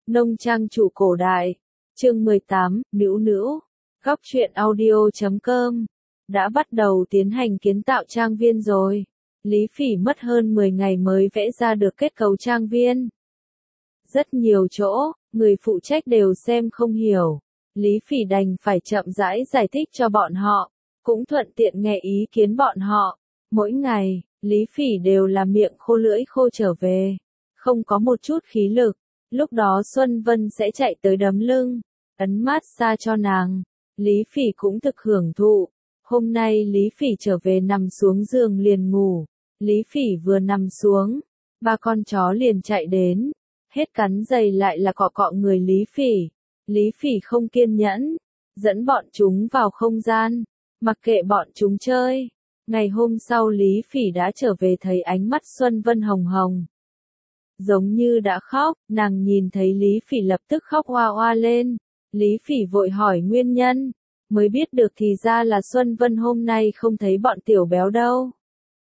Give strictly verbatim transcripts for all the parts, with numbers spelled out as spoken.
Nông trang chủ cổ đại. Chương mười tám, Nữu Nữu. Góc truyện audio chấm com. Đã bắt đầu tiến hành kiến tạo trang viên rồi. Lý Phỉ mất hơn mười ngày mới vẽ ra được kết cấu trang viên. Rất nhiều chỗ, người phụ trách đều xem không hiểu. Lý Phỉ đành phải chậm rãi giải thích cho bọn họ, cũng thuận tiện nghe ý kiến bọn họ. Mỗi ngày, Lý Phỉ đều là miệng khô lưỡi khô trở về, không có một chút khí lực. Lúc đó Xuân Vân sẽ chạy tới đấm lưng, ấn mát xa cho nàng. Lý Phỉ cũng thực hưởng thụ. Hôm nay Lý Phỉ trở về nằm xuống giường liền ngủ. Lý Phỉ vừa nằm xuống, ba con chó liền chạy đến, hết cắn giày lại là cọ cọ người Lý Phỉ. Lý Phỉ không kiên nhẫn, dẫn bọn chúng vào không gian, mặc kệ bọn chúng chơi. Ngày hôm sau Lý Phỉ đã trở về thấy ánh mắt Xuân Vân hồng hồng, giống như đã khóc. Nàng nhìn thấy Lý Phỉ lập tức khóc oa oa lên. Lý Phỉ vội hỏi nguyên nhân, mới biết được thì ra là Xuân Vân hôm nay không thấy bọn tiểu béo đâu.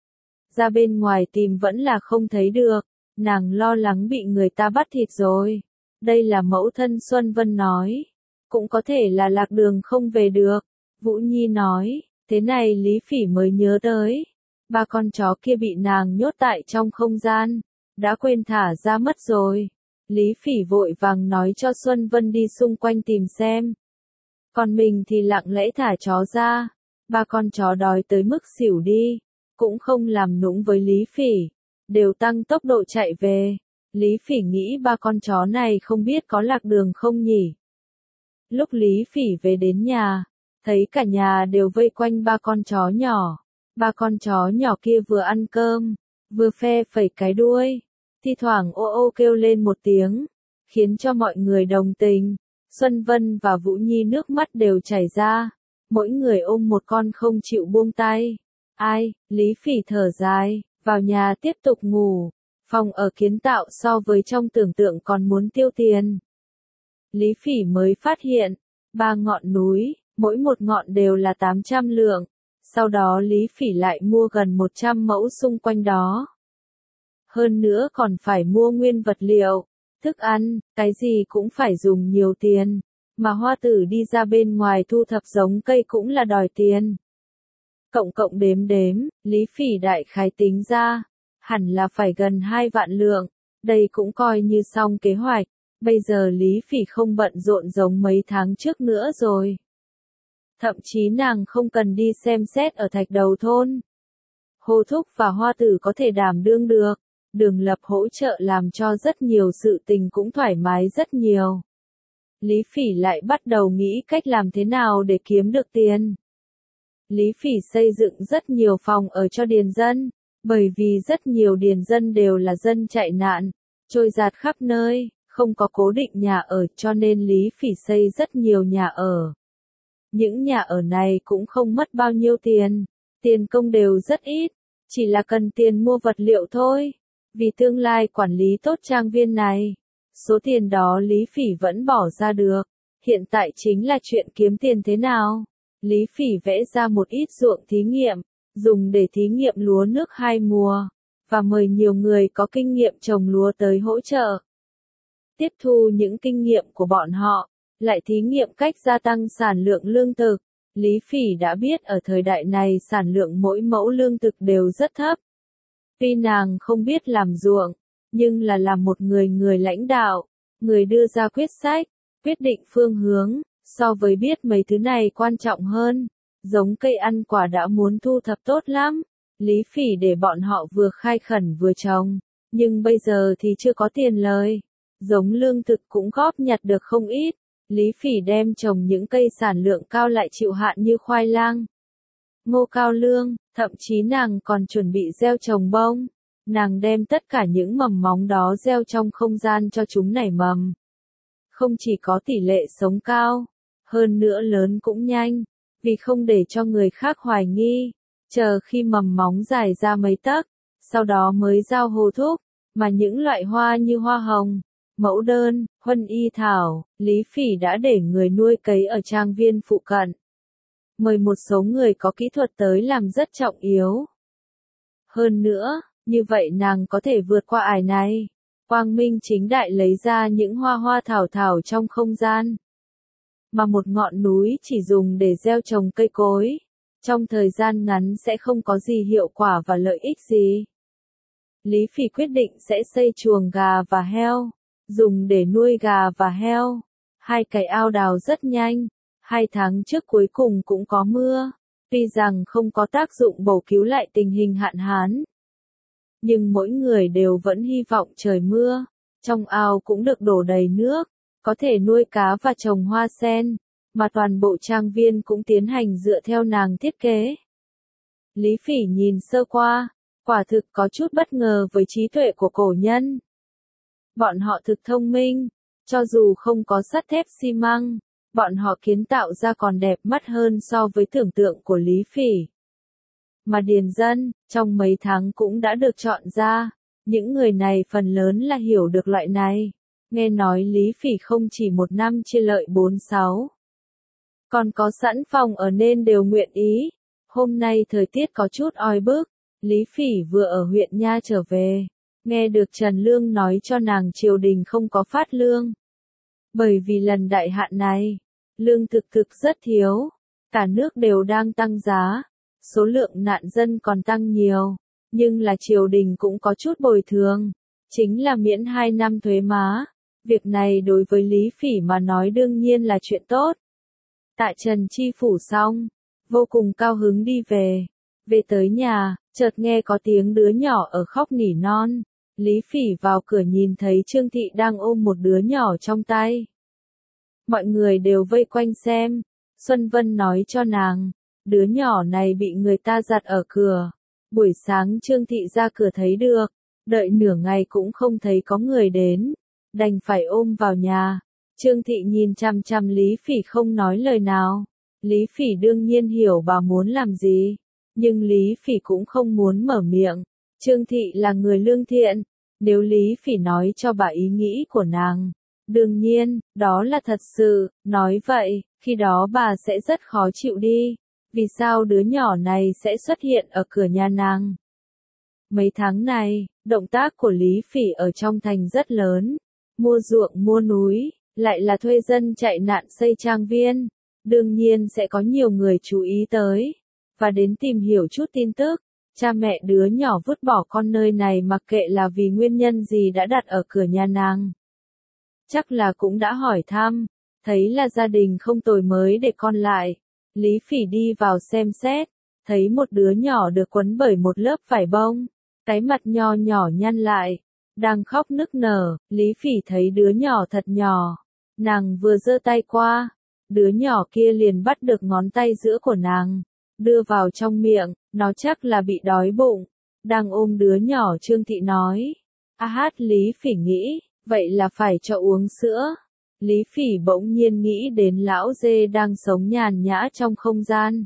Ra bên ngoài tìm vẫn là không thấy được, nàng lo lắng bị người ta bắt thịt rồi. Đây là mẫu thân Xuân Vân nói, cũng có thể là lạc đường không về được. Vũ Nhi nói, thế này Lý Phỉ mới nhớ tới, ba con chó kia bị nàng nhốt tại trong không gian, đã quên thả ra mất rồi. Lý Phỉ vội vàng nói cho Xuân Vân đi xung quanh tìm xem. Còn mình thì lặng lẽ thả chó ra, ba con chó đói tới mức xỉu đi, cũng không làm nũng với Lý Phỉ, đều tăng tốc độ chạy về. Lý Phỉ nghĩ ba con chó này không biết có lạc đường không nhỉ. Lúc Lý Phỉ về đến nhà, thấy cả nhà đều vây quanh ba con chó nhỏ. Ba con chó nhỏ kia vừa ăn cơm, vừa phe phẩy cái đuôi, thi thoảng ô ô kêu lên một tiếng, khiến cho mọi người đồng tình. Xuân Vân và Vũ Nhi nước mắt đều chảy ra, mỗi người ôm một con không chịu buông tay. Ai, Lý Phỉ thở dài, vào nhà tiếp tục ngủ. Phòng ở kiến tạo so với trong tưởng tượng còn muốn tiêu tiền. Lý Phỉ mới phát hiện, ba ngọn núi, mỗi một ngọn đều là tám trăm lượng. Sau đó Lý Phỉ lại mua gần một trăm mẫu xung quanh đó. Hơn nữa còn phải mua nguyên vật liệu, thức ăn, cái gì cũng phải dùng nhiều tiền. Mà Hoa Tử đi ra bên ngoài thu thập giống cây cũng là đòi tiền. Cộng cộng đếm đếm, Lý Phỉ đại khái tính ra, hẳn là phải gần hai vạn lượng. Đây cũng coi như xong kế hoạch. Bây giờ Lý Phỉ không bận rộn giống mấy tháng trước nữa rồi. Thậm chí nàng không cần đi xem xét ở Thạch Đầu thôn. Hồ Thúc và Hoa Tử có thể đảm đương được. Đường Lập hỗ trợ làm cho rất nhiều sự tình cũng thoải mái rất nhiều. Lý Phỉ lại bắt đầu nghĩ cách làm thế nào để kiếm được tiền. Lý Phỉ xây dựng rất nhiều phòng ở cho điền dân, bởi vì rất nhiều điền dân đều là dân chạy nạn, trôi dạt khắp nơi, không có cố định nhà ở cho nên Lý Phỉ xây rất nhiều nhà ở. Những nhà ở này cũng không mất bao nhiêu tiền, tiền công đều rất ít, chỉ là cần tiền mua vật liệu thôi. Vì tương lai quản lý tốt trang viên này, số tiền đó Lý Phỉ vẫn bỏ ra được. Hiện tại chính là chuyện kiếm tiền thế nào. Lý Phỉ vẽ ra một ít ruộng thí nghiệm, dùng để thí nghiệm lúa nước hai mùa, và mời nhiều người có kinh nghiệm trồng lúa tới hỗ trợ. Tiếp thu những kinh nghiệm của bọn họ, lại thí nghiệm cách gia tăng sản lượng lương thực. Lý Phỉ đã biết ở thời đại này sản lượng mỗi mẫu lương thực đều rất thấp. Tuy nàng không biết làm ruộng, nhưng là làm một người người lãnh đạo, người đưa ra quyết sách, quyết định phương hướng, so với biết mấy thứ này quan trọng hơn. Giống cây ăn quả đã muốn thu thập tốt lắm, Lý Phỉ để bọn họ vừa khai khẩn vừa trồng, nhưng bây giờ thì chưa có tiền lời. Giống lương thực cũng góp nhặt được không ít, Lý Phỉ đem trồng những cây sản lượng cao lại chịu hạn như khoai lang, ngô cao lương, thậm chí nàng còn chuẩn bị gieo trồng bông. Nàng đem tất cả những mầm móng đó gieo trong không gian cho chúng nảy mầm. Không chỉ có tỷ lệ sống cao, hơn nữa lớn cũng nhanh, vì không để cho người khác hoài nghi, chờ khi mầm móng dài ra mấy tấc, sau đó mới giao Hồ Thúc. Mà những loại hoa như hoa hồng, mẫu đơn, huân y thảo, Lý Phỉ đã để người nuôi cấy ở trang viên phụ cận. Mời một số người có kỹ thuật tới làm rất trọng yếu. Hơn nữa, như vậy nàng có thể vượt qua ải này. quang minh chính đại lấy ra những hoa hoa thảo thảo trong không gian. Mà một ngọn núi chỉ dùng để gieo trồng cây cối, trong thời gian ngắn sẽ không có gì hiệu quả và lợi ích gì. Lý Phỉ quyết định sẽ xây chuồng gà và heo, dùng để nuôi gà và heo. Hai cái ao đào rất nhanh, hai tháng trước cuối cùng cũng có mưa, tuy rằng không có tác dụng bổ cứu lại tình hình hạn hán. Nhưng mỗi người đều vẫn hy vọng trời mưa, trong ao cũng được đổ đầy nước, có thể nuôi cá và trồng hoa sen, mà toàn bộ trang viên cũng tiến hành dựa theo nàng thiết kế. Lý Phỉ nhìn sơ qua, quả thực có chút bất ngờ với trí tuệ của cổ nhân. Bọn họ thực thông minh, cho dù không có sắt thép xi măng, bọn họ kiến tạo ra còn đẹp mắt hơn so với tưởng tượng của Lý Phỉ. Mà điền dân, trong mấy tháng cũng đã được chọn ra, những người này phần lớn là hiểu được loại này. Nghe nói Lý Phỉ không chỉ một năm chia lợi bốn sáu, còn có sẵn phòng ở nên đều nguyện ý. Hôm nay thời tiết có chút oi bức, Lý Phỉ vừa ở huyện Nha trở về, nghe được Trần Lương nói cho nàng triều đình không có phát lương. Bởi vì lần đại hạn này, lương thực thực rất thiếu, cả nước đều đang tăng giá, số lượng nạn dân còn tăng nhiều, nhưng là triều đình cũng có chút bồi thường, chính là miễn hai năm thuế má. Việc này đối với Lý Phỉ mà nói đương nhiên là chuyện tốt. Tại Trần Chi Phủ xong, vô cùng cao hứng đi về. Về tới nhà, chợt nghe có tiếng đứa nhỏ ở khóc nỉ non. Lý Phỉ vào cửa nhìn thấy Trương Thị đang ôm một đứa nhỏ trong tay. Mọi người đều vây quanh xem. Xuân Vân nói cho nàng, đứa nhỏ này bị người ta giặt ở cửa. Buổi sáng Trương Thị ra cửa thấy được, đợi nửa ngày cũng không thấy có người đến, đành phải ôm vào nhà. Trương Thị nhìn chằm chằm Lý Phỉ không nói lời nào. Lý Phỉ đương nhiên hiểu bà muốn làm gì, nhưng Lý Phỉ cũng không muốn mở miệng. Trương Thị là người lương thiện, nếu Lý Phỉ nói cho bà ý nghĩ của nàng, đương nhiên, đó là thật sự, nói vậy, khi đó bà sẽ rất khó chịu đi. Vì sao đứa nhỏ này sẽ xuất hiện ở cửa nhà nàng? Mấy tháng này, động tác của Lý Phỉ ở trong thành rất lớn, mua ruộng mua núi, lại là thuê dân chạy nạn xây trang viên, đương nhiên sẽ có nhiều người chú ý tới, và đến tìm hiểu chút tin tức. Cha mẹ đứa nhỏ vứt bỏ con nơi này mặc kệ là vì nguyên nhân gì đã đặt ở cửa nhà nàng. Chắc là cũng đã hỏi thăm, thấy là gia đình không tồi mới để con lại. Lý Phỉ đi vào xem xét, thấy một đứa nhỏ được quấn bởi một lớp vải bông, cái mặt nho nhỏ nhăn lại, đang khóc nức nở. Lý Phỉ thấy đứa nhỏ thật nhỏ, nàng vừa giơ tay qua, đứa nhỏ kia liền bắt được ngón tay giữa của nàng, đưa vào trong miệng, nó chắc là bị đói bụng, đang ôm đứa nhỏ. Trương Thị nói, a hát. Lý Phỉ nghĩ, vậy là phải cho uống sữa. Lý Phỉ bỗng nhiên nghĩ đến lão dê đang sống nhàn nhã trong không gian.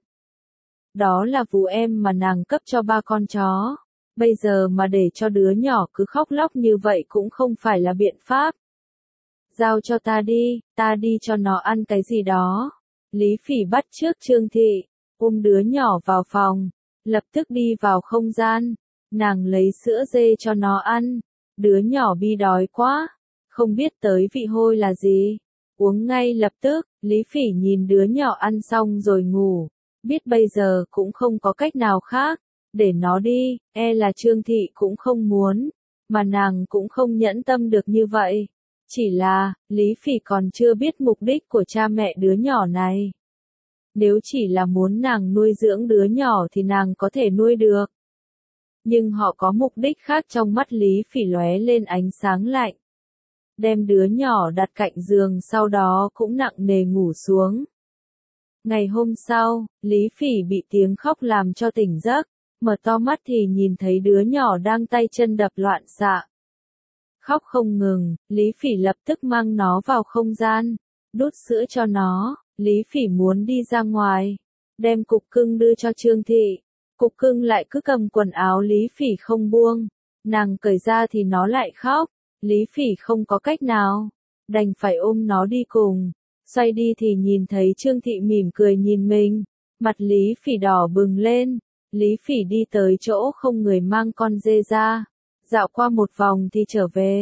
Đó là vú em mà nàng cấp cho ba con chó. Bây giờ mà để cho đứa nhỏ cứ khóc lóc như vậy cũng không phải là biện pháp. Giao cho ta đi, ta đi cho nó ăn cái gì đó. Lý Phỉ bắt chước Trương Thị, ôm đứa nhỏ vào phòng, lập tức đi vào không gian. Nàng lấy sữa dê cho nó ăn, đứa nhỏ bi đói quá, không biết tới vị hôi là gì, uống ngay lập tức. Lý Phỉ nhìn đứa nhỏ ăn xong rồi ngủ, biết bây giờ cũng không có cách nào khác, để nó đi, e là Trương Thị cũng không muốn, mà nàng cũng không nhẫn tâm được như vậy. Chỉ là, Lý Phỉ còn chưa biết mục đích của cha mẹ đứa nhỏ này. Nếu chỉ là muốn nàng nuôi dưỡng đứa nhỏ thì nàng có thể nuôi được. Nhưng họ có mục đích khác. Trong mắt Lý Phỉ lóe lên ánh sáng lạnh. Đem đứa nhỏ đặt cạnh giường, sau đó cũng nặng nề ngủ xuống. Ngày hôm sau, Lý Phỉ bị tiếng khóc làm cho tỉnh giấc, mở to mắt thì nhìn thấy đứa nhỏ đang tay chân đập loạn xạ. Khóc không ngừng, Lý Phỉ lập tức mang nó vào không gian, đút sữa cho nó. Lý Phỉ muốn đi ra ngoài, đem cục cưng đưa cho Trương Thị. Cục cưng lại cứ cầm quần áo Lý Phỉ không buông, nàng cởi ra thì nó lại khóc. Lý Phỉ không có cách nào, đành phải ôm nó đi cùng. Xoay đi thì nhìn thấy Trương Thị mỉm cười nhìn mình, mặt Lý Phỉ đỏ bừng lên. Lý Phỉ đi tới chỗ không người mang con dê ra, dạo qua một vòng thì trở về.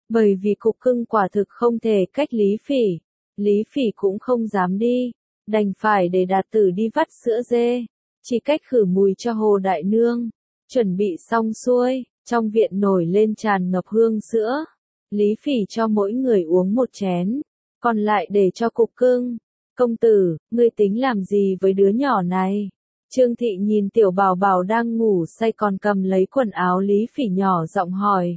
Bởi vì cục cưng quả thực không thể cách Lý Phỉ, Lý Phỉ cũng không dám đi, đành phải để Đạt Tử đi vắt sữa dê, chỉ cách khử mùi cho Hồ Đại Nương. Chuẩn bị xong xuôi, trong viện nổi lên tràn ngập hương sữa. Lý Phỉ cho mỗi người uống một chén, còn lại để cho cục cưng. Công tử, ngươi tính làm gì với đứa nhỏ này? Trương Thị nhìn tiểu bảo bảo đang ngủ say còn cầm lấy quần áo Lý Phỉ nhỏ giọng hỏi.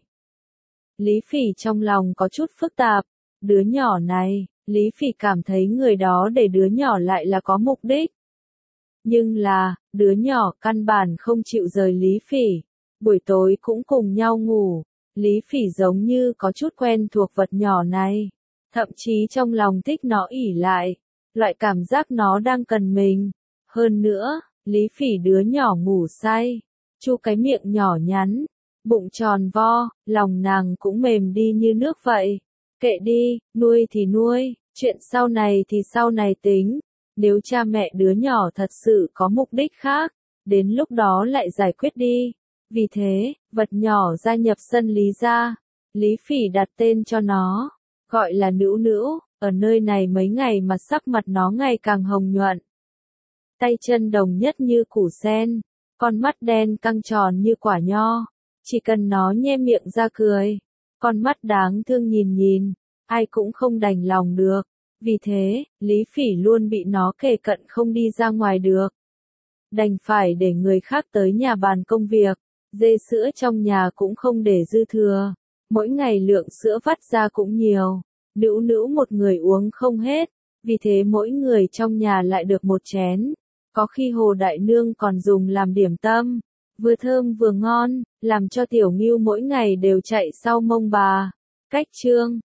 Lý Phỉ trong lòng có chút phức tạp, đứa nhỏ này, Lý Phỉ cảm thấy người đó để đứa nhỏ lại là có mục đích. Nhưng là, đứa nhỏ căn bản không chịu rời Lý Phỉ, buổi tối cũng cùng nhau ngủ, Lý Phỉ giống như có chút quen thuộc vật nhỏ này, thậm chí trong lòng thích nó ỉ lại, loại cảm giác nó đang cần mình. Hơn nữa, Lý Phỉ đứa nhỏ ngủ say, chu cái miệng nhỏ nhắn, bụng tròn vo, lòng nàng cũng mềm đi như nước vậy. Kệ đi, nuôi thì nuôi, chuyện sau này thì sau này tính. Nếu cha mẹ đứa nhỏ thật sự có mục đích khác, đến lúc đó lại giải quyết đi. Vì thế, vật nhỏ gia nhập sân Lý gia, Lý Phỉ đặt tên cho nó, gọi là Nữu Nữu, ở nơi này mấy ngày mà sắc mặt nó ngày càng hồng nhuận. Tay chân đồng nhất như củ sen, con mắt đen căng tròn như quả nho, chỉ cần nó nhe miệng ra cười, con mắt đáng thương nhìn nhìn, ai cũng không đành lòng được. Vì thế, Lý Phỉ luôn bị nó kề cận không đi ra ngoài được. Đành phải để người khác tới nhà bàn công việc, dê sữa trong nhà cũng không để dư thừa. Mỗi ngày lượng sữa vắt ra cũng nhiều, Nữu Nữu một người uống không hết, vì thế mỗi người trong nhà lại được một chén. Có khi Hồ Đại Nương còn dùng làm điểm tâm, vừa thơm vừa ngon, làm cho Tiểu Ngưu mỗi ngày đều chạy sau mông bà. Cách chương